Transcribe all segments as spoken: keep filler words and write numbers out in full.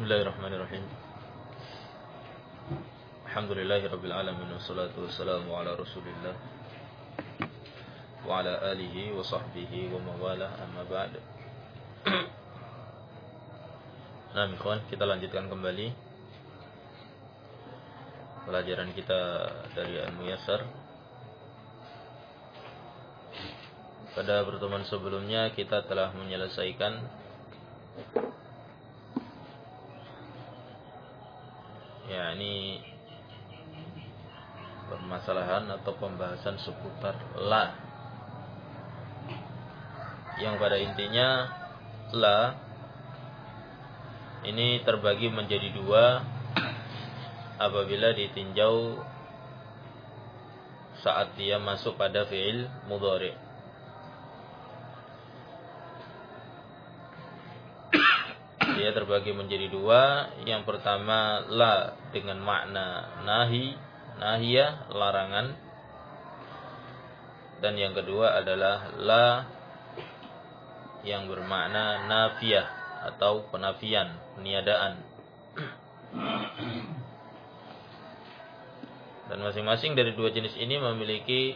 Bismillahirrahmanirrahim. Alhamdulillahirabbil alamin wassalatu wassalamu ala Rasulillah wa ala alihi wa sahbihi wa mawalah, amma ba'd. Nah, ikhwan, kita lanjutkan kembali pelajaran kita dari Al-Muyassar. Pada pertemuan sebelumnya kita telah menyelesaikan ya ini permasalahan atau pembahasan seputar la, yang pada intinya la ini terbagi menjadi dua apabila ditinjau saat dia masuk pada fi'il mudhari'. Dia terbagi menjadi dua. Yang pertama la dengan makna nahi, nahiyah, larangan. Dan yang kedua adalah la yang bermakna nafiyah atau penafian, peniadaan. Dan masing-masing dari dua jenis ini memiliki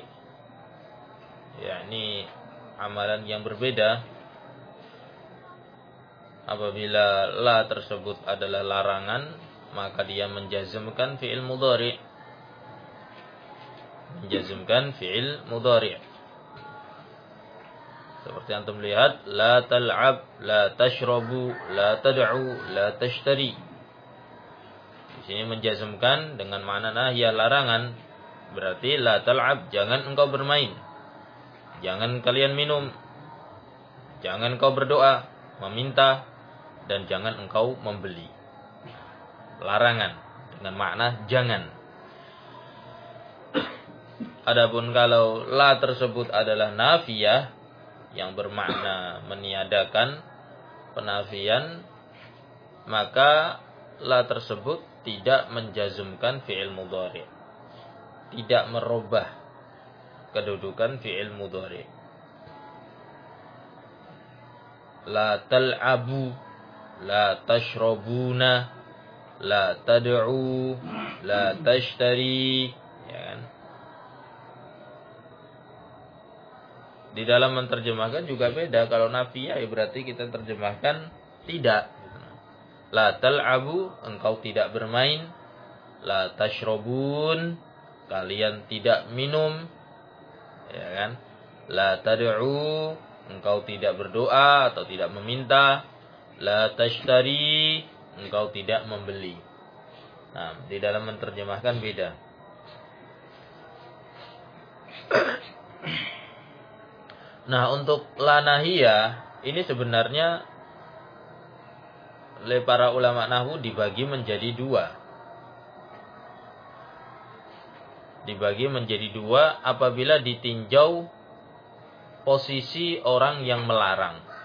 yakni amalan yang berbeda. Apabila la tersebut adalah larangan, maka dia menjazmkan fi'il mudhari'. Menjazmkan fi'il mudhari'. Seperti antum lihat, la tal'ab, la tashrabu, la tad'u, la tashtari. Di sini menjazmkan dengan makna nahyah, larangan. Berarti la tal'ab, jangan engkau bermain. Jangan kalian minum. Jangan engkau berdoa, meminta, dan jangan engkau membeli. Larangan dengan makna jangan. Adapun kalau la tersebut adalah nafiyah yang bermakna meniadakan, penafian, maka la tersebut tidak menjazmkan fi'il mudhari', tidak merubah kedudukan fi'il mudhari'. La tal'abu, la tashrabuna, la tad'u, la tashtari, ya kan? Di dalam menerjemahkan juga beda. Kalau nafiyah ya berarti kita terjemahkan tidak. La tal'abu, engkau tidak bermain. La tashrabun, kalian tidak minum, ya kan? La tad'u, engkau tidak berdoa atau tidak meminta. La tashtari, engkau tidak membeli. Nah, di dalam menerjemahkan beda. Nah, untuk la nahiyah ini sebenarnya oleh para ulama nahwu dibagi menjadi dua. Dibagi menjadi dua apabila ditinjau posisi orang yang melarang.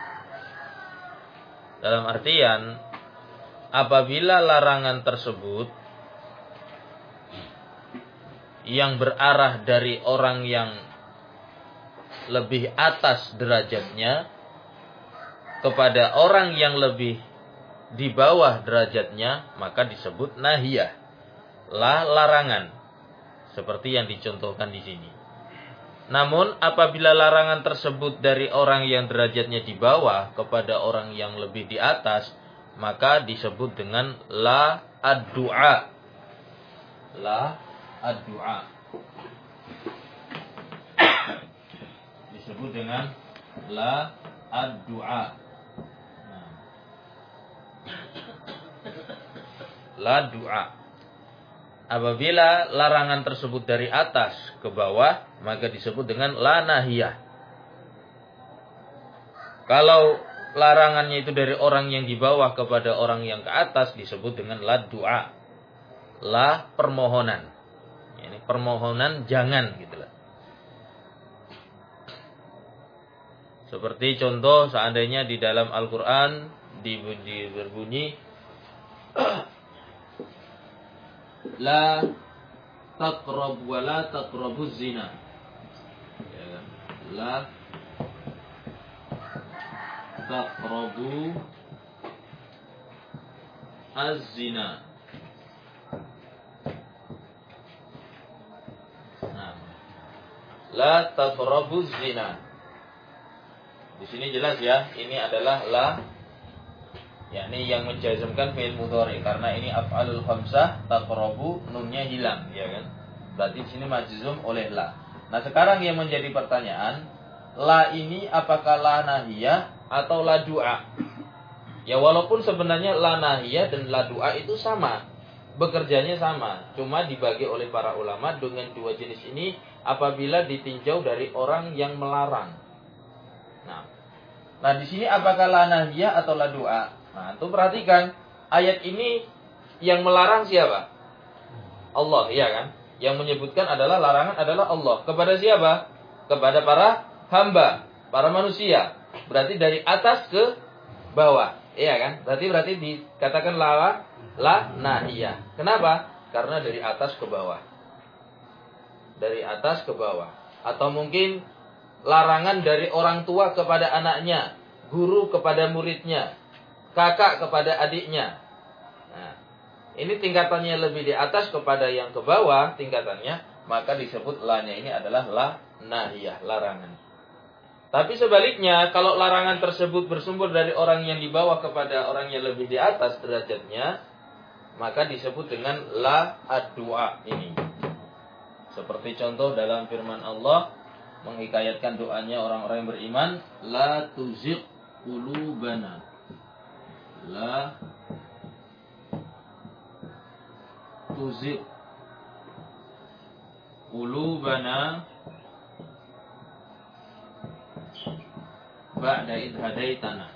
Dalam artian, apabila larangan tersebut yang berarah dari orang yang lebih atas derajatnya kepada orang yang lebih di bawah derajatnya, maka disebut nahiyah, la larangan, seperti yang dicontohkan di sini. Namun apabila larangan tersebut dari orang yang derajatnya di bawah kepada orang yang lebih di atas, maka disebut dengan la ad-du'a. La ad-du'a. Disebut dengan la ad-du'a. Nah. La du'a. Apabila larangan tersebut dari atas ke bawah, maka disebut dengan la nahiyah. Kalau larangannya itu dari orang yang di bawah kepada orang yang ke atas, disebut dengan la du'a. La permohonan. Ini permohonan jangan gitu lah. Seperti contoh seandainya di dalam Al-Qur'an dibunyi berbunyi la taqrab wa la taqrabuz zina. Ya kan? La taqrabu az-zina. Nah, la taqrabuz zina. Di sini jelas ya, ini adalah la, yakni yang menjazmkan fi'il mudhari karena ini af'alul khamsah, taqrabu nunnya hilang, ya kan? Berarti di sini majzum oleh la. Nah, sekarang yang menjadi pertanyaan, la ini apakah la nahiyah atau la du'a? Ya, walaupun sebenarnya la nahiyah dan la du'a itu sama, bekerjanya sama, cuma dibagi oleh para ulama dengan dua jenis ini apabila ditinjau dari orang yang melarang. Nah, nah di sini apakah la nahiyah atau la du'a? Nah, itu perhatikan, ayat ini yang melarang siapa? Allah, iya kan? Yang menyebutkan adalah larangan adalah Allah. Kepada siapa? Kepada para hamba, para manusia. Berarti dari atas ke bawah, iya kan? Berarti berarti dikatakan la la nahiyah. Kenapa? Karena dari atas ke bawah. Dari atas ke bawah. Atau mungkin larangan dari orang tua kepada anaknya, guru kepada muridnya, kakak kepada adiknya. Nah, ini tingkatannya lebih di atas kepada yang ke bawah tingkatannya, maka disebut la-nya ini adalah la nahiyah, larangan. Tapi sebaliknya, kalau larangan tersebut bersumber dari orang yang di bawah kepada orang yang lebih di atas derajatnya, maka disebut dengan la ad-du'a ini. Seperti contoh dalam firman Allah menghikayatkan doanya orang-orang yang beriman, la tuzigh qulubana. La tuzigh qulubana ba'da idh hadaitana.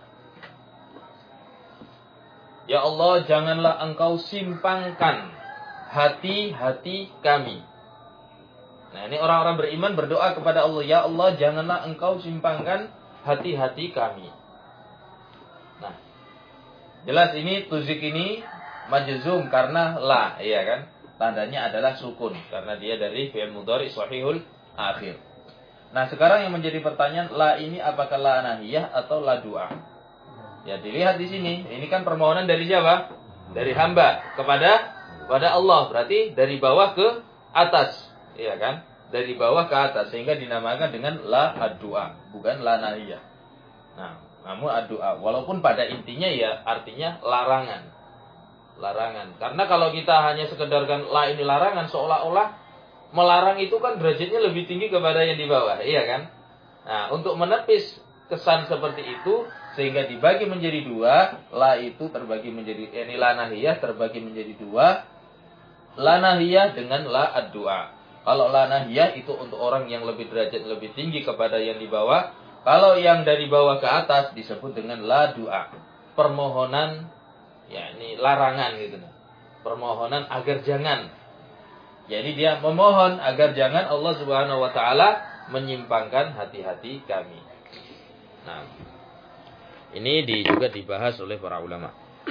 Ya Allah, janganlah engkau simpangkan hati-hati kami. Nah, ini orang-orang beriman berdoa kepada Allah, ya Allah, janganlah engkau simpangkan hati-hati kami. Nah, jelas ini tuzik ini majzum karena la, iya kan? Tandanya adalah sukun karena dia dari fi'il mudhari shahihul akhir. Nah, sekarang yang menjadi pertanyaan, la ini apakah la nahiyah atau la du'a? Ya, dilihat di sini. Ini kan permohonan dari siapa? Dari hamba kepada kepada Allah. Berarti dari bawah ke atas. Iya kan? Dari bawah ke atas sehingga dinamakan dengan la ad-du'a, bukan la nahiyah. Nah, namun ad-du'a walaupun pada intinya ya artinya larangan. Larangan. Karena kalau kita hanya sekedarkan la ini larangan, seolah-olah melarang itu kan derajatnya lebih tinggi kepada yang di bawah, iya kan? Nah, untuk menepis kesan seperti itu sehingga dibagi menjadi dua, la itu terbagi menjadi ini la nahiyah terbagi menjadi dua, la nahiyah dengan la ad-du'a. Kalau la nahiyah itu untuk orang yang lebih derajat lebih tinggi kepada yang di bawah. Kalau yang dari bawah ke atas disebut dengan la du'a. Permohonan, ya ini larangan gitu. Permohonan agar jangan. Jadi dia memohon agar jangan Allah Subhanahu wa taala menyimpangkan hati-hati kami. Nah, ini di, juga dibahas oleh para ulama.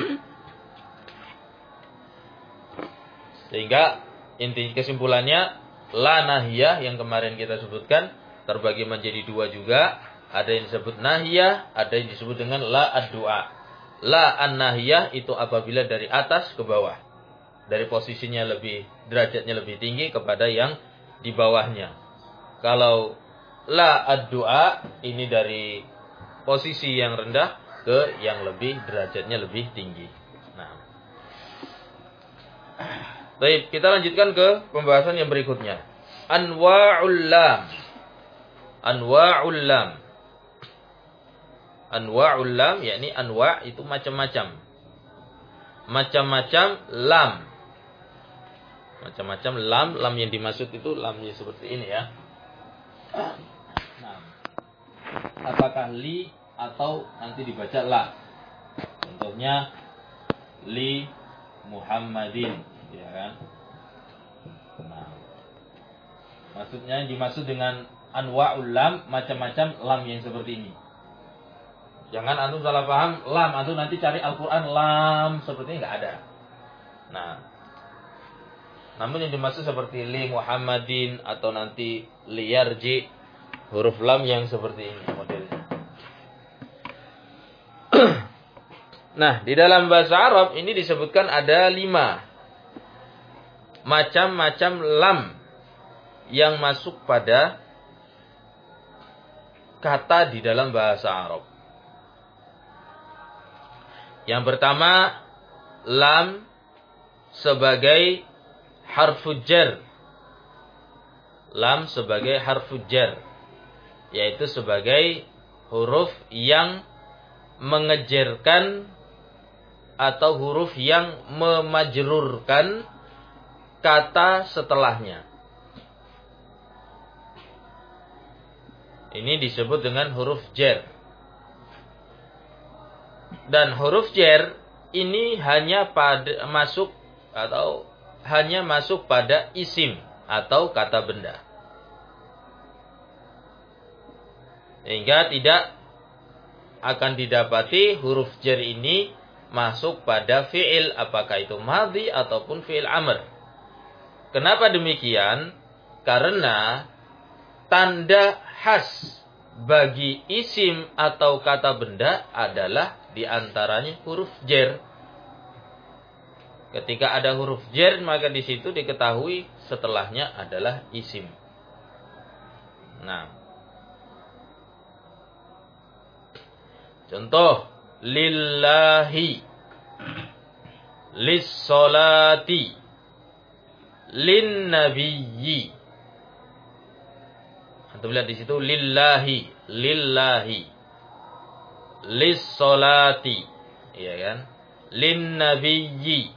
Sehingga inti kesimpulannya la nahiyah yang kemarin kita sebutkan terbagi menjadi dua juga. Ada yang disebut nahiyah, ada yang disebut dengan la ad-du'a. La an-nahiyah itu apabila dari atas ke bawah. Dari posisinya lebih, derajatnya lebih tinggi kepada yang di bawahnya. Kalau la ad-du'a ini dari posisi yang rendah ke yang lebih, derajatnya lebih tinggi. Nah, baik, kita lanjutkan ke pembahasan yang berikutnya. Anwa'ul lam. Anwa'ul lam. Anwa'ul lam, yakni anwa' itu macam-macam. Macam-macam lam. Macam-macam lam, lam yang dimaksud itu lamnya seperti ini ya. Nah, apakah li atau nanti dibaca la? Contohnya li Muhammadin, ya kan? Nah, maksudnya dimaksud dengan anwa'ul lam, macam-macam lam yang seperti ini. Jangan antum salah paham lam, antum nanti cari Al-Qur'an lam seperti ini enggak ada. Nah, namun yang dimaksud seperti li Muhammadin atau nanti li yarji, huruf lam yang seperti ini modelnya. Nah, di dalam bahasa Arab ini disebutkan ada lima macam-macam lam yang masuk pada kata di dalam bahasa Arab. Yang pertama, lam sebagai harfu jar. Lam sebagai harfu jar, yaitu sebagai huruf yang mengejarkan atau huruf yang memajrurkan kata setelahnya. Ini disebut dengan huruf jar. Dan huruf jar ini hanya pada masuk atau hanya masuk pada isim atau kata benda. Sehingga tidak akan didapati huruf jar ini masuk pada fi'il, apakah itu madhi ataupun fi'il amr. Kenapa demikian? Karena tanda khas bagi isim atau kata benda adalah diantaranya huruf jar. Ketika ada huruf jar, maka di situ diketahui setelahnya adalah isim. Nah, contoh, lillahi, lis-solati, lin-nabiyyi. Antum lihat di situ lillahi, lillahi, lis-solati, iya kan? Lin-nabiyyi.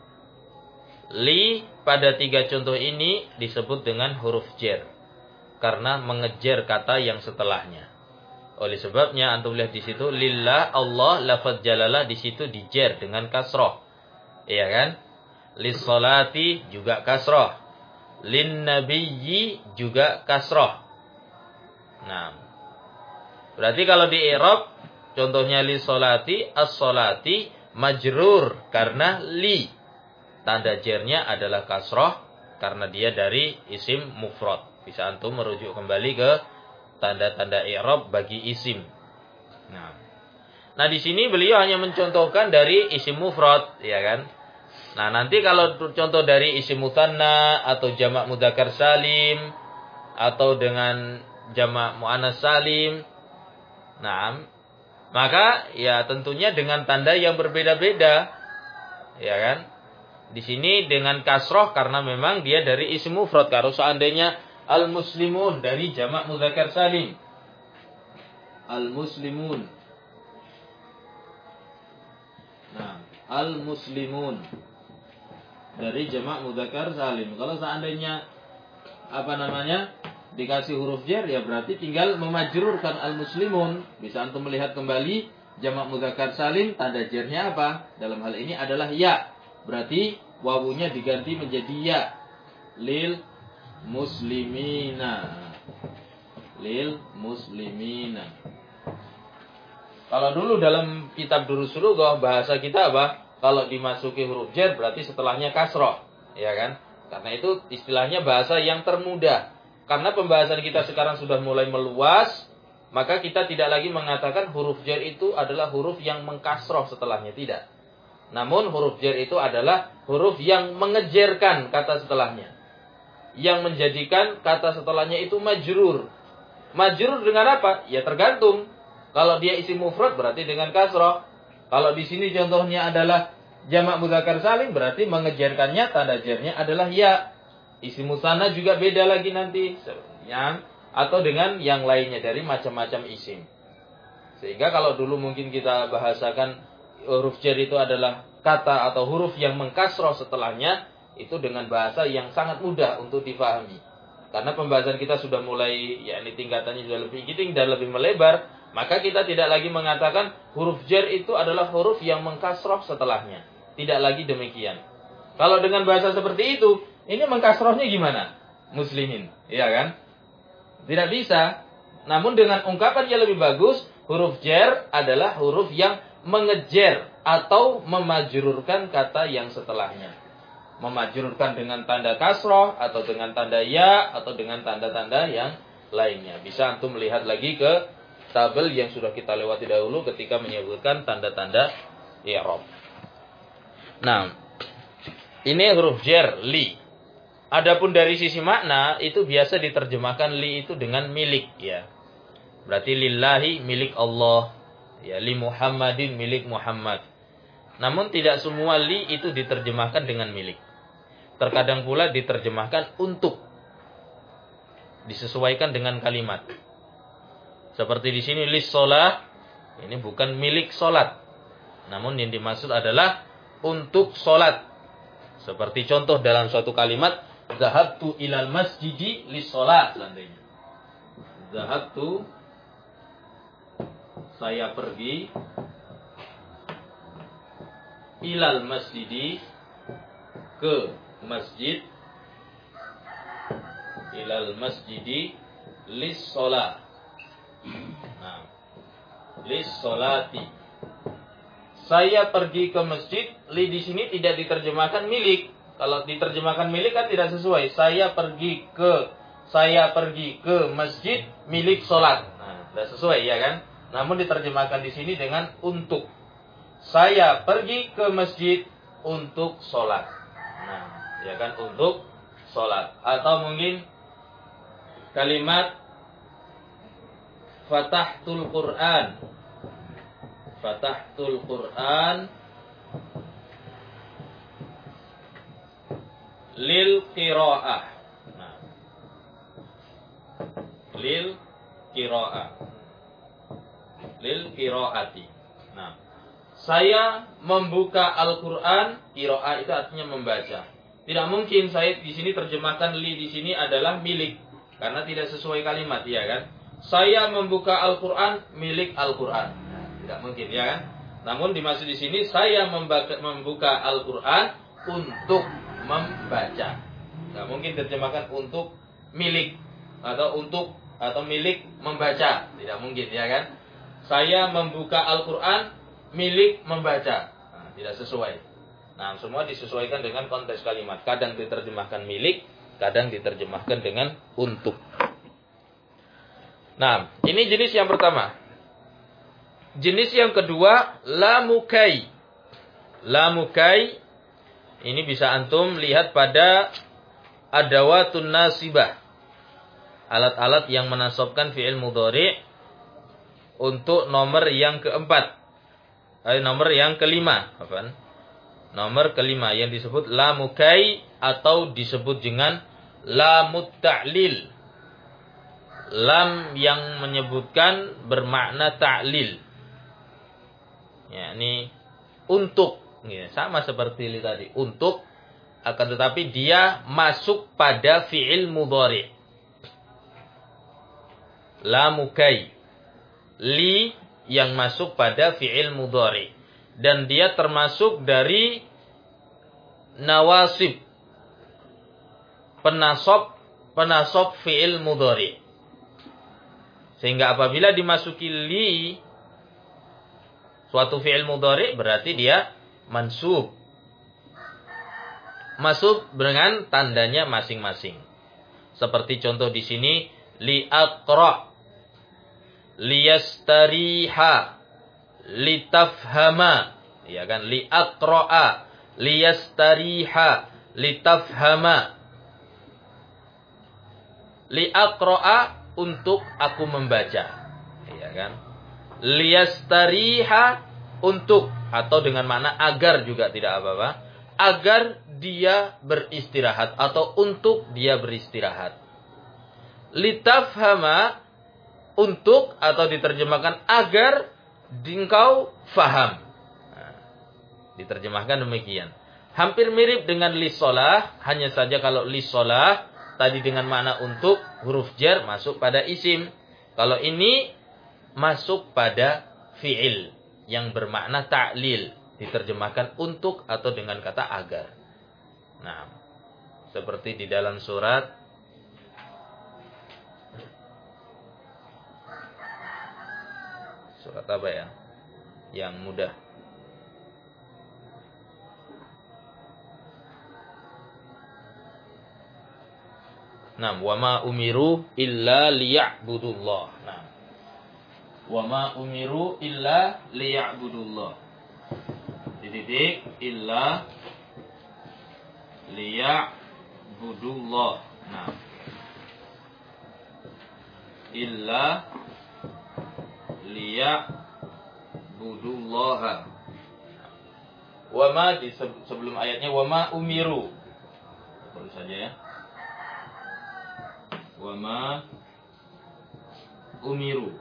Li pada tiga contoh ini disebut dengan huruf jar karena mengejar kata yang setelahnya. Oleh sebabnya antum lihat di situ lillah, Allah, lafaz jalalah di situ dijar dengan kasroh, iya kan? Lis-solati juga kasroh, lin-nabiyyi juga kasroh. Nah, berarti kalau di i'rab contohnya lis-solati, as-solati majrur karena li. Tanda jarnya adalah kasroh karena dia dari isim mufrad. Bisa antum merujuk kembali ke tanda-tanda i'rab bagi isim. Nah, nah di sini beliau hanya mencontohkan dari isim mufrad, ya kan? Nah, nanti kalau contoh dari isim mutanna atau jamak mudzakkar salim atau dengan jamak muannas salim, nah, maka ya tentunya dengan tanda yang berbeda-beda, ya kan? Di sini dengan kasroh karena memang dia dari isim mufrad. Kalau seandainya al-muslimun dari jamak mudzakkar salim, al-muslimun. Nah, al-muslimun dari jamak mudzakkar salim. Kalau seandainya apa namanya dikasih huruf jar, ya berarti tinggal memajrurkan al-muslimun. Bisa antum melihat kembali jamak mudzakkar salim, tanda jarnya apa? Dalam hal ini adalah ya. Berarti wawunya diganti menjadi ya. Lil muslimina. Lil muslimina. Kalau dulu dalam kitab Durus Lughah bahasa kita apa? Kalau dimasuki huruf jar berarti setelahnya kasroh, ya kan? Karena itu istilahnya bahasa yang termudah. Karena pembahasan kita sekarang sudah mulai meluas, maka kita tidak lagi mengatakan huruf jar itu adalah huruf yang mengkasroh setelahnya, tidak. Namun huruf jar itu adalah huruf yang mengejarkan kata setelahnya, yang menjadikan kata setelahnya itu majrur. Majrur dengan apa? Ya tergantung. Kalau dia isim mufrad berarti dengan kasroh. Kalau di sini contohnya adalah jamak mudzakkar salim berarti mengejarkannya tanda jarnya adalah ya. Isim musanna juga beda lagi nanti, yang atau dengan yang lainnya dari macam-macam isim. Sehingga kalau dulu mungkin kita bahasakan huruf jar itu adalah kata atau huruf yang mengkasroh setelahnya, itu dengan bahasa yang sangat mudah untuk difahami. Karena pembahasan kita sudah mulai, ya ini tingkatannya sudah lebih tinggi dan lebih melebar, maka kita tidak lagi mengatakan huruf jar itu adalah huruf yang mengkasroh setelahnya. Tidak lagi demikian. Kalau dengan bahasa seperti itu, ini mengkasrohnya gimana? Muslimin, iya kan? Tidak bisa. Namun dengan ungkapan yang lebih bagus, huruf jar adalah huruf yang mengejar atau memajrurkan kata yang setelahnya. Memajrurkan dengan tanda kasroh atau dengan tanda ya atau dengan tanda-tanda yang lainnya. Bisa antum melihat lagi ke tabel yang sudah kita lewati dahulu ketika menyebutkan tanda-tanda i'rab. Nah, ini huruf jar li. Adapun dari sisi makna itu biasa diterjemahkan li itu dengan milik ya. Berarti lillahi milik Allah, ya li Muhammadin milik Muhammad. Namun tidak semua li itu diterjemahkan dengan milik. Terkadang pula diterjemahkan untuk, disesuaikan dengan kalimat. Seperti di sini lis shalah, ini bukan milik salat. Namun yang dimaksud adalah untuk salat. Seperti contoh dalam suatu kalimat, zahabtu ilal masjidi lis shalah seandainya. Zahabtu, saya pergi, ilal masjidi, ke masjid, ilal masjidi lis shalah. Nah, lis sholati. Saya pergi ke masjid, li di sini tidak diterjemahkan milik. Kalau diterjemahkan milik kan tidak sesuai. Saya pergi ke saya pergi ke masjid milik sholat. Nah, tidak sesuai ya kan? Namun diterjemahkan di sini dengan untuk. Saya pergi ke masjid untuk sholat. Nah, ya kan, untuk sholat. Atau mungkin kalimat fatahtul Qur'an. Fatahtul Qur'an lil qiraah. Nah, lil qiraah. Lil qiraati. Nah, saya membuka Al-Qur'an, qiraah itu artinya membaca. Tidak mungkin saya di sini terjemahkan li di sini adalah milik karena tidak sesuai kalimat, ya kan? Saya membuka Al-Qur'an milik Al-Qur'an. Nah, tidak mungkin, ya kan? Namun dimaksud di sini saya membuka Al-Qur'an untuk membaca. Tidak mungkin terjemahkan untuk milik atau untuk atau milik membaca. Tidak mungkin, ya kan? Saya membuka Al-Qur'an milik membaca. Nah, tidak sesuai. Nah, semua disesuaikan dengan konteks kalimat. Kadang diterjemahkan milik, kadang diterjemahkan dengan untuk. Nah, ini jenis yang pertama. Jenis yang kedua, lamukai. Lamukai, ini bisa antum lihat pada adawatun nasibah. Alat-alat yang menasabkan fi'il mudhari' untuk nomor yang keempat. Eh, nomor yang kelima. Apaan? Nomor kelima yang disebut lamukai atau disebut dengan lamut ta'lil. Lam yang menyebutkan bermakna ta'lil. Ya, ini untuk, ya, sama seperti ini tadi, untuk, akan tetapi dia masuk pada fi'il mudhari'. Lamukai, li yang masuk pada fi'il mudhari', dan dia termasuk dari nawasib, penasab penasab fi'il mudhari'. Sehingga apabila dimasuki li suatu fi'il mudhari' berarti dia mansub. Masuk dengan tandanya masing-masing. Seperti contoh di sini, li aqra, liyastariha, litafhama, ya kan? Li aqra'a, liyastariha, litafhama. Li aqra'a, untuk aku membaca, ya kan? Liyastariha, untuk, atau dengan makna agar juga tidak apa-apa, agar dia beristirahat atau untuk dia beristirahat. Litafhama, untuk, atau diterjemahkan agar engkau faham. Nah, diterjemahkan demikian. Hampir mirip dengan lissolah, hanya saja kalau lissolah tadi dengan makna untuk, huruf jar masuk pada isim. Kalau ini masuk pada fi'il yang bermakna ta'lil, diterjemahkan untuk atau dengan kata agar. Nah, seperti di dalam surat surat apa ya? Yang mudah. Nah, wa ma umiru illa liya'budullah. Nah, wa ma umiru illa liya'budullah. titik illa liya'budullah. Nah, illa liya'budullaha. Wama di sebelum ayatnya wama umiru. Tulis saja ya. Wama umiru.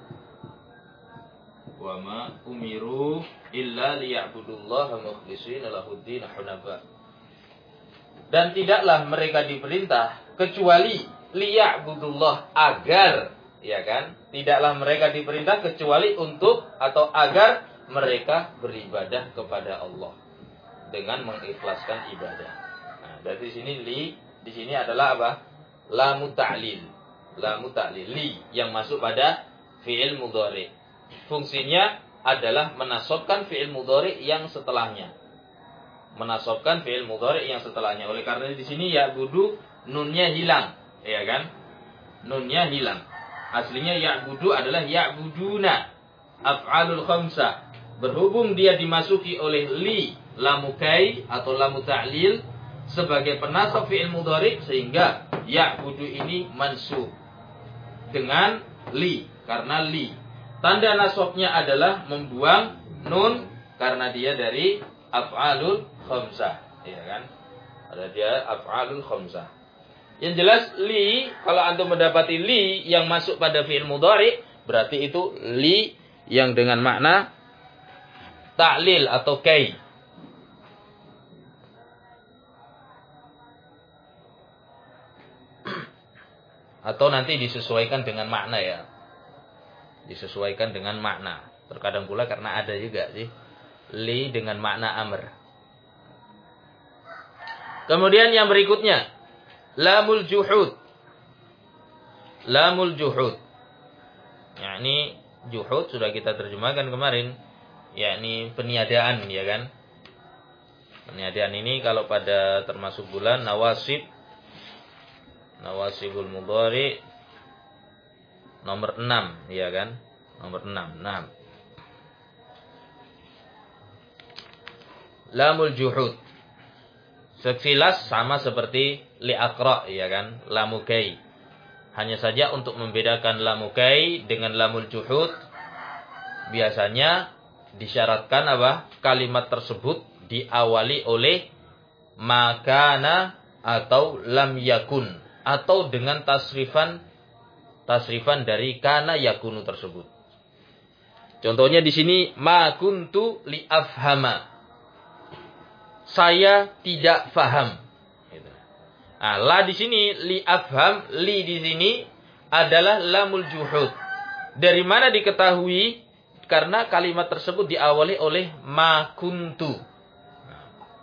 Wama umiru illa liya'budullaha mukhlishina lahuddin hunafa. Dan tidaklah mereka diperintah kecuali liya'budullah, agar, ya kan? Tidaklah mereka diperintah kecuali untuk atau agar mereka beribadah kepada Allah dengan mengikhlaskan ibadah. Nah, dari sini li di sini adalah apa? Lamu ta'lil. Lamu ta'lil li yang masuk pada fi'il mudhari. Fungsinya adalah menasabkan fi'il mudhari yang setelahnya. Menasabkan fi'il mudhari yang setelahnya. Oleh karena di sini ya'budu nunnya hilang, ya kan? Nunnya hilang. Aslinya ya'budu adalah ya'buduna, af'alul khamsah. Berhubung dia dimasuki oleh li, lamukai atau lamu ta'lil sebagai penasab fi'il mudhari, sehingga ya'budu ini mansub dengan li, karena li. Tanda nasabnya adalah membuang nun karena dia dari af'alul khamsah, ya kan? Ada dia af'alul khamsah. Yang jelas li, kalau antum mendapati li yang masuk pada fi'il mudhari, berarti itu li yang dengan makna ta'lil atau kai. Atau nanti disesuaikan dengan makna ya. Disesuaikan dengan makna. Terkadang pula karena ada juga sih li dengan makna amr. Kemudian yang berikutnya lamul juhud. Lamul juhud. Yakni juhud sudah kita terjemahkan kemarin, yakni peniadaan, ya kan? Peniadaan ini kalau pada termasuk bulan nawasib, nawasibul mudhari nomor enam, ya kan? Nomor enam. Nah, lamul juhud sekilas sama seperti li'aqra, ya kan? Lamukai. Hanya saja untuk membedakan lamukai dengan lamul juhud, biasanya disyaratkan apa? Kalimat tersebut diawali oleh makana atau lam yakun, atau dengan tasrifan tasrifan dari kana yakunu tersebut. Contohnya di sini ma kuntu li afhama. Saya tidak faham. Gitu. Nah, la di sini li afham, li di sini adalah lamul juhud. Dari mana diketahui? Karena kalimat tersebut diawali oleh ma kuntu. Nah,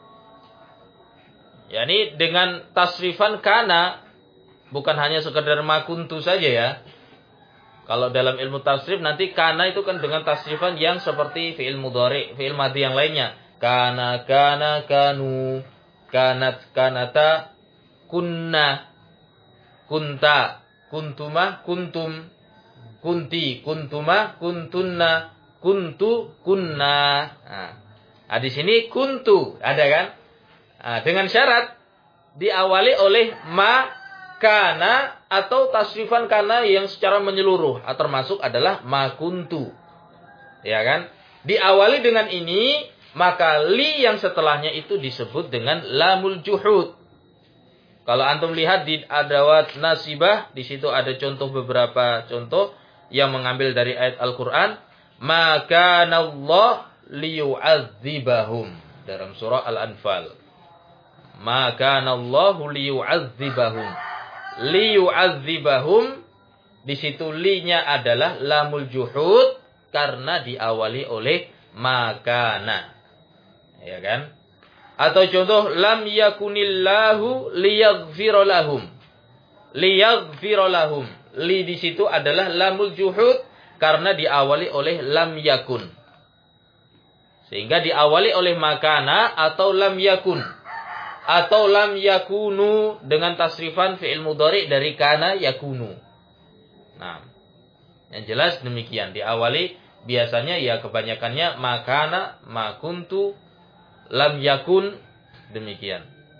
yakni dengan tasrifan kana, bukan hanya sekedar ma kuntu saja ya. Kalau dalam ilmu tasrif nanti kana itu kan dengan tasrifan yang seperti fi'il mudhari, fi'il madhi yang lainnya. Kana, kana, kanu, kanat, kanata, kunna, kunta, kuntuma, kuntum, kunti, kuntuma, kuntunna, kuntu, kunna. Nah, nah di sini kuntu ada kan? Nah, dengan syarat diawali oleh ma, kana, atau tasrifan kana yang secara menyeluruh, termasuk adalah ma kuntu. Ya kan? Diawali dengan ini, maka li yang setelahnya itu disebut dengan lamul juhud. Kalau antum lihat di adawat nasibah, di situ ada contoh beberapa contoh yang mengambil dari ayat Al-Qur'an, maka Allah liyu'adzibahum dalam surah Al-Anfal. Maka Allah liyu'adzibahum. Liyu'adzibahum, di situ li-nya adalah lamul juhud karena diawali oleh makana. Ya kan? Atau contoh lam yakunillahu liyaghfira lahum. Liyaghfira lahum. Li di situ adalah lamul juhud karena diawali oleh lam yakun. Sehingga diawali oleh makana atau lam yakun. Atau lam yakunu dengan tasrifan fi'il mudhari dari kana yakunu. Nah, yang jelas demikian. Diawali biasanya ya kebanyakannya makana, makuntu, lam yakun, demikian.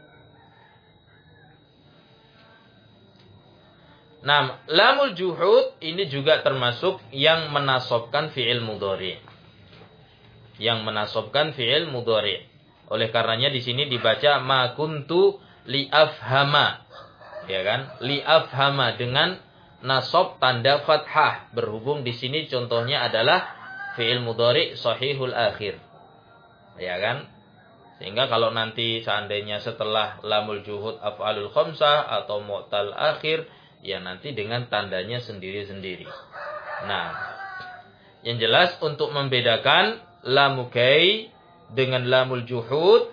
Nah, lamul juhud ini juga termasuk yang menasobkan fi'il mudhari. Yang menasobkan fi'il mudhari. Oleh karenanya di sini dibaca ma kuntu li'afhama. Ya kan? Li'afhama dengan nasab tanda fathah. Berhubung di sini contohnya adalah fi'il mudhari sahihul akhir. Ya kan? Sehingga kalau nanti seandainya setelah lamul juhud af'alul khamsah atau mu'tal akhir, ya nanti dengan tandanya sendiri-sendiri. Nah, yang jelas untuk membedakan lamul kai dengan lamul juhud,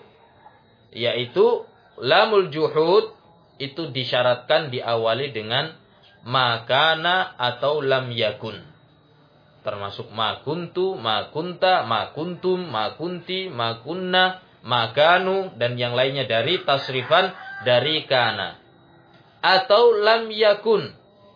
yaitu lamul juhud itu disyaratkan diawali dengan makana atau lam yakun. Termasuk ma kuntu, ma kunta, ma kuntum, ma kunti, ma kunna, ma kanu, dan yang lainnya dari tasrifan dari kana. Atau lam yakun.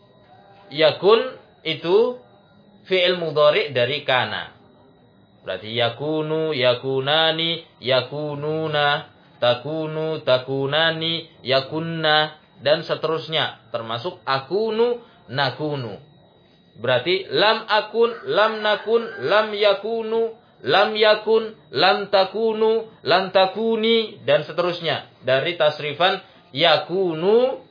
Yakun itu fi'il mudhari dari kana. Berarti yakunu, yakunani, yakununa, takunu, takunani, yakunna, dan seterusnya. Termasuk akunu, nakunu. Berarti lam akun, lam nakun, lam yakunu, lam yakun, lam takunu, lam takuni, dan seterusnya. Dari tasrifan yakunu,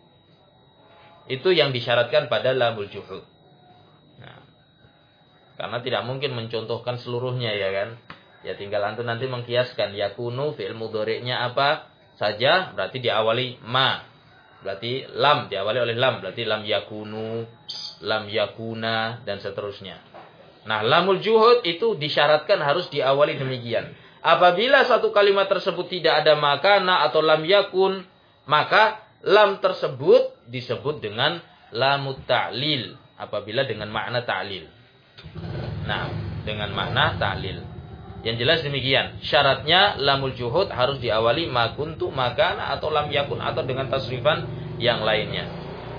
itu yang disyaratkan pada lamul juhud. Nah, karena tidak mungkin mencontohkan seluruhnya, ya kan? Ya tinggal antum nanti mengkiaskan yakunu fi'il mudhari'nya apa saja, berarti diawali ma. Berarti lam diawali oleh lam, berarti lam yakunu, lam yakuna, dan seterusnya. Nah, lamul juhud itu disyaratkan harus diawali demikian. Apabila satu kalimat tersebut tidak ada makana atau lam yakun, maka lam tersebut disebut dengan lamut ta'lil apabila dengan makna ta'lil. Nah, dengan makna ta'lil. Yang jelas demikian. Syaratnya lamul juhud harus diawali ma kuntu, makana, atau lam yakun, atau dengan tasrifan yang lainnya.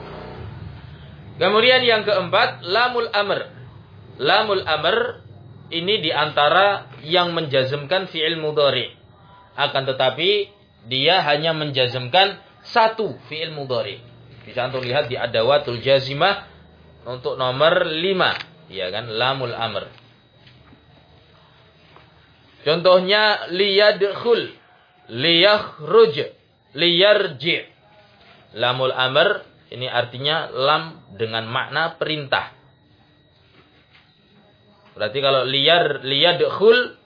Kemudian yang keempat, lamul amr. Lamul amr ini diantara yang menjazmkan fi'il mudhari. Akan tetapi dia hanya menjazmkan satu fi'il mudhari. Bisa antum lihat di adawatul jazimah untuk nomor lima, ya kan, lamul amr. Contohnya liyadkhul, liyakhruj, liyarji. Lamul amr ini artinya lam dengan makna perintah. Berarti kalau liyar liyadkhul,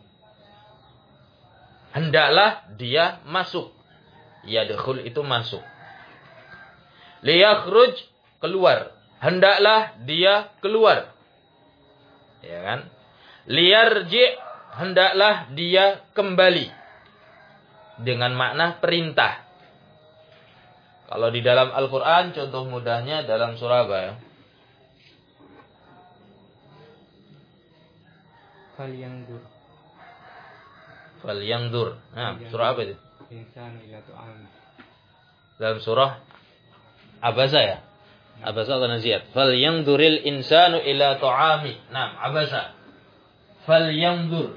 hendaklah dia masuk. Yadkhul itu masuk. Liyakhruj, keluar. Hendaklah dia keluar. Ya kan? Liyarji, hendaklah dia kembali. Dengan makna perintah. Kalau di dalam Al-Quran, contoh mudahnya dalam surah apa ya? Falyanzur. Falyanzur. Nah, surah apa itu? Insan ila tu'am. Dalam surah Abasa ya? Abasa atau Naziat? Falyanzuril insanu ila tu'ami. Nah, Abasa. Falyanzur.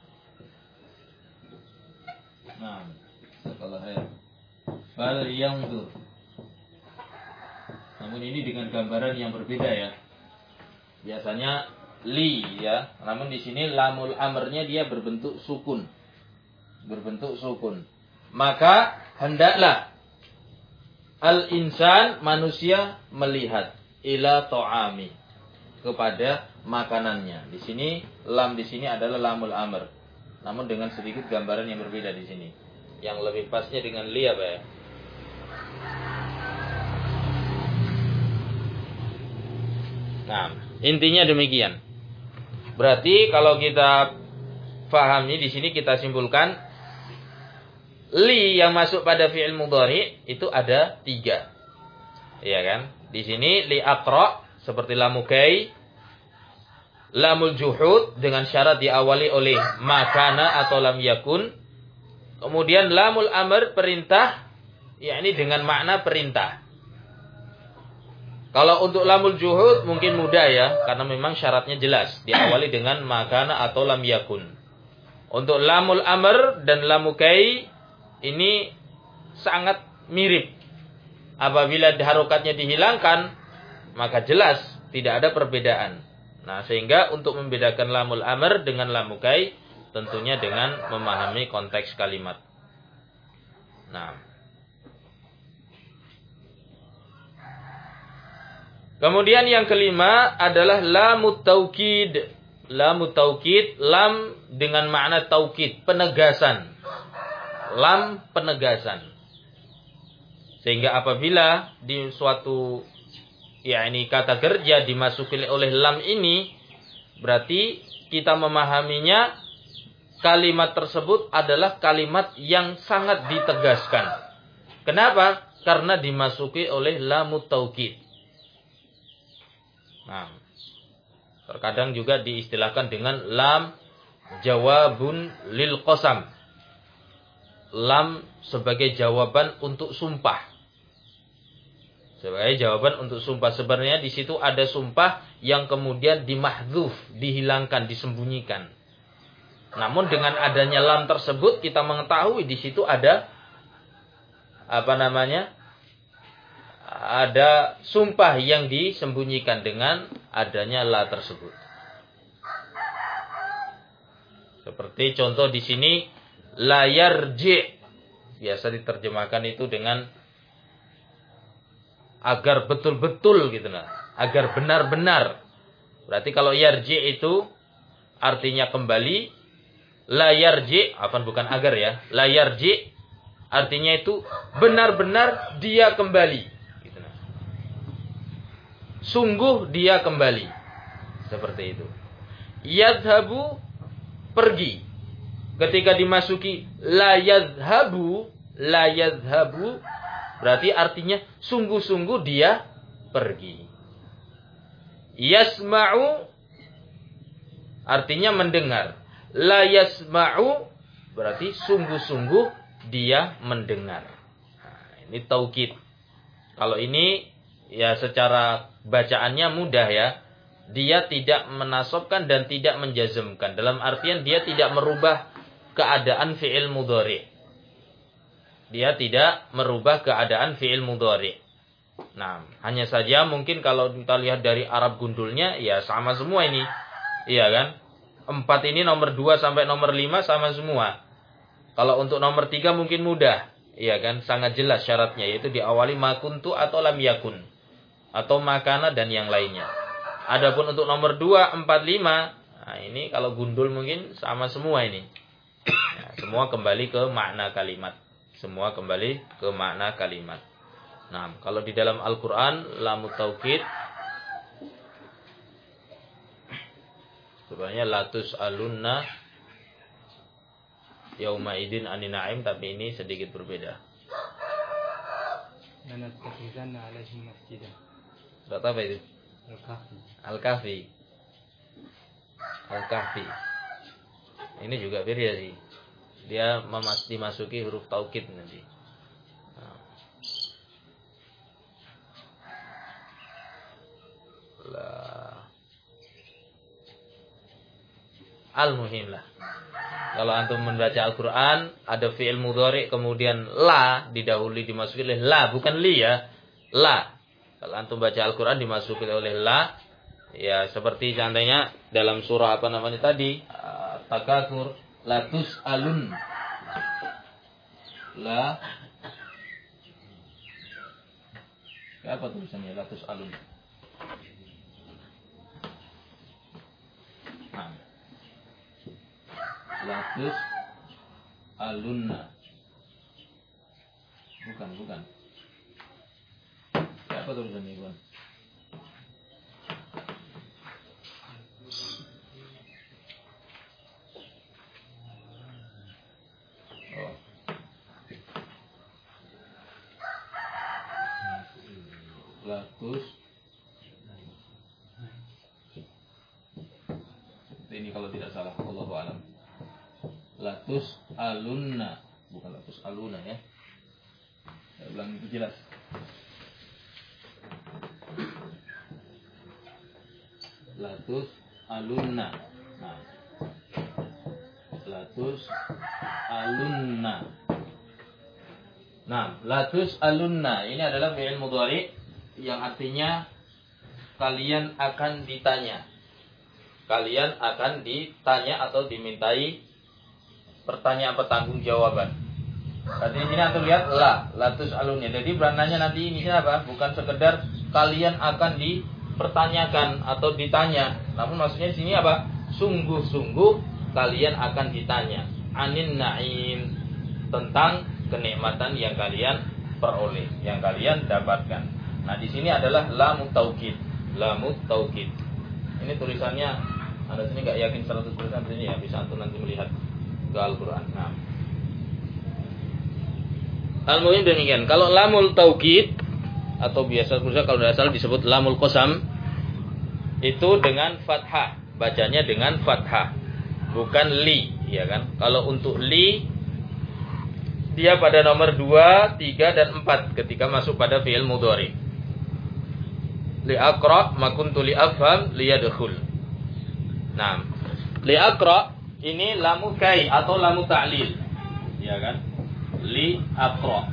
Nah, setelah ya. Falyanzur. Namun ini dengan gambaran yang berbeda ya. Biasanya li ya, namun di sini lamul amrnya dia berbentuk sukun. Berbentuk sukun. Maka hendaklah al-insan, manusia, melihat ila ta'ami, kepada makanannya. Di sini lam di sini adalah lamul amr. Namun dengan sedikit gambaran yang berbeda di sini. Yang lebih pasnya dengan li apa ya? Nah, intinya demikian. Berarti kalau kita fahami di sini kita simpulkan li yang masuk pada fi'il mudhari itu ada tiga. Iya kan? Di sini li aqra seperti lamul kai, lamul juhud dengan syarat diawali oleh makana atau lam yakun. Kemudian lamul amr perintah, yakni dengan makna perintah. Kalau untuk lamul juhud mungkin mudah ya, karena memang syaratnya jelas diawali dengan makana atau lam yakun. Untuk lamul amr dan lamukai ini sangat mirip. Apabila harokatnya dihilangkan, maka jelas tidak ada perbedaan. Nah, sehingga untuk membedakan lamul amr dengan lamukai, tentunya dengan memahami konteks kalimat. Nah, kemudian yang kelima adalah lamut taukid. Lamut taukid, lam dengan makna taukid, penegasan. Lam penegasan. Sehingga apabila di suatu ya ini kata kerja dimasuki oleh lam ini, berarti kita memahaminya kalimat tersebut adalah kalimat yang sangat ditegaskan. Kenapa? Karena dimasuki oleh lamut taukid. Nah, terkadang juga diistilahkan dengan lam jawabun lil qasam. Lam sebagai jawaban untuk sumpah. Sebagai jawaban untuk sumpah. Sebenarnya di situ ada sumpah yang kemudian dimahdzuf, dihilangkan, disembunyikan. Namun dengan adanya lam tersebut kita mengetahui di situ ada apa namanya? Ada sumpah yang disembunyikan dengan adanya la tersebut. Seperti contoh di sini la yarji. Biasa diterjemahkan itu dengan agar betul-betul gitu nah, agar benar-benar. Berarti kalau yarji itu artinya kembali, la yarji, apa bukan agar ya, la yarji artinya itu benar-benar dia kembali. Gitu nah. Sungguh dia kembali. Seperti itu. Yadhabu pergi. Ketika dimasuki la yadhabu, la yadhabu berarti artinya sungguh-sungguh dia pergi. Yasma'u artinya mendengar. La yasma'u berarti sungguh-sungguh dia mendengar. Nah, ini taukid. Kalau ini ya secara bacaannya mudah ya. Dia tidak menasobkan dan tidak menjazmkan. Dalam artian dia tidak merubah keadaan fi'il mudhari'. Dia tidak merubah keadaan fi'il mudhari'. Nah, hanya saja mungkin kalau kita lihat dari Arab gundulnya, ya sama semua ini. Iya kan? Empat ini nomor dua sampai nomor lima sama semua. Kalau untuk nomor tiga mungkin mudah. Iya kan? Sangat jelas syaratnya. Yaitu diawali makuntu atau lam yakun. Atau makana dan yang lainnya. Adapun untuk nomor dua, empat, lima. Nah ini kalau gundul mungkin sama semua ini. Nah, semua kembali ke makna kalimat. Semua kembali ke makna kalimat. Nah, kalau di dalam Al-Quran, lamut taukid. Sebenarnya latus alunna yauma idin ani na'im, tapi ini sedikit berbeda. Lanattakhidanna alaihim masjidan. Surat apa itu? Al-Kahfi. Al-Kahfi. Al-Kahfi. Ini juga beda sih. Dia memas dimasuki huruf taukid nanti. Nah. Lah. Al-muhim lah. Kalau antum membaca Al-Quran, ada fi'il mudhari, kemudian la didahului dimasuki oleh la, bukan li ya. La. Kalau antum baca Al-Quran dimasuki oleh la, ya seperti contohnya dalam surah apa namanya tadi, Takatsur, latus alun. La. Apa tulisannya latus alun? Nah. Latus alunna. Bukan, bukan. Apa tulisannya, Iwan? Oh. Latus. Ini kalau tidak salah, Allahu a'lam. Latus alunna, bukan latus aluna ya. Saya ulang itu jelas. Latus alunna. Nah. Latus latus alunna. Nah, latus alunna ini adalah fi'il mudhari yang artinya kalian akan ditanya. Kalian akan ditanya atau dimintai pertanyaan pertanggungjawaban. Tadi di sini antum lihat la, latus alunnya. Jadi berananya nanti ini apa? Bukan sekedar kalian akan dipertanyakan atau ditanya. Namun maksudnya di sini apa? Sungguh-sungguh kalian akan ditanya. Anin na'im, tentang kenikmatan yang kalian peroleh, yang kalian dapatkan. Nah, di sini adalah lamut taukid. Lamut taukid. Ini tulisannya Anda sini enggak yakin seratus persen ini ya, bisa antum nanti melihat ke Al-Qur'an. Nah. Al-muhim demikian. Kalau lamul taukid atau biasa kalau tidak salah disebut lamul qasam itu dengan fathah, bacanya dengan fathah, bukan li, ya kan? Kalau untuk li dia pada nomor dua, tiga, dan empat ketika masuk pada fi'il mudhari. Li aqra ma kuntu li afham li yadkhul. Nah, li aqra ini lamu kai atau lamu ta'lil. Ya kan? Li aqra.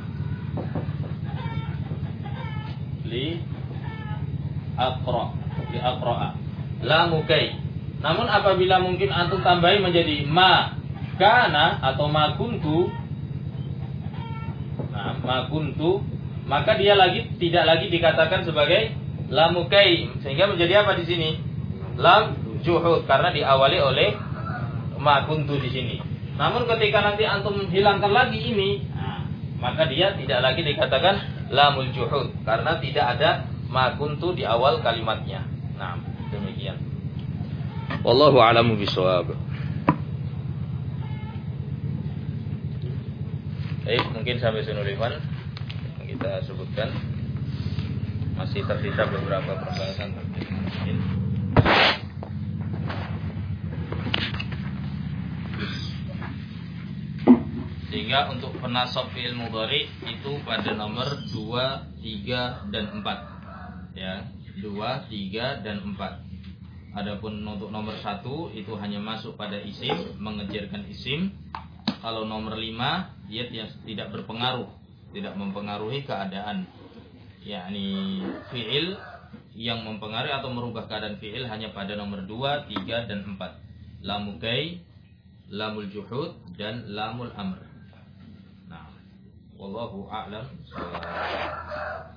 Li aqra, li aqra. Lamu kai. Namun apabila mungkin antum tambahi menjadi ma kana atau ma kuntu, nah, ma kuntu, maka dia lagi tidak lagi dikatakan sebagai lamu kai, sehingga menjadi apa di sini? Lam juhud, karena diawali oleh ma kuntu di sini. Namun ketika nanti antum hilangkan lagi ini, nah, maka dia tidak lagi dikatakan lamul juhud karena tidak ada ma kuntu di awal kalimatnya. Nah, demikian. Wallahu a'lamu bishawab. Baik, mungkin sampai sini Ivan kita sebutkan, masih tersisa beberapa pembahasan mungkin. Sehingga untuk penasab fi'il mudhari itu pada nomor dua, tiga, dan empat. Ya, dua, tiga, dan empat. Adapun untuk nomor satu itu hanya masuk pada isim, mengejarkan isim. Kalau nomor lima dia tidak berpengaruh, tidak mempengaruhi keadaan. Yakni fi'il yang mempengaruhi atau merubah keadaan fi'il hanya pada nomor dua, tiga, dan empat. Lamu kai, lamul juhud, dan lamul amr. Nah, wallahu a'lam.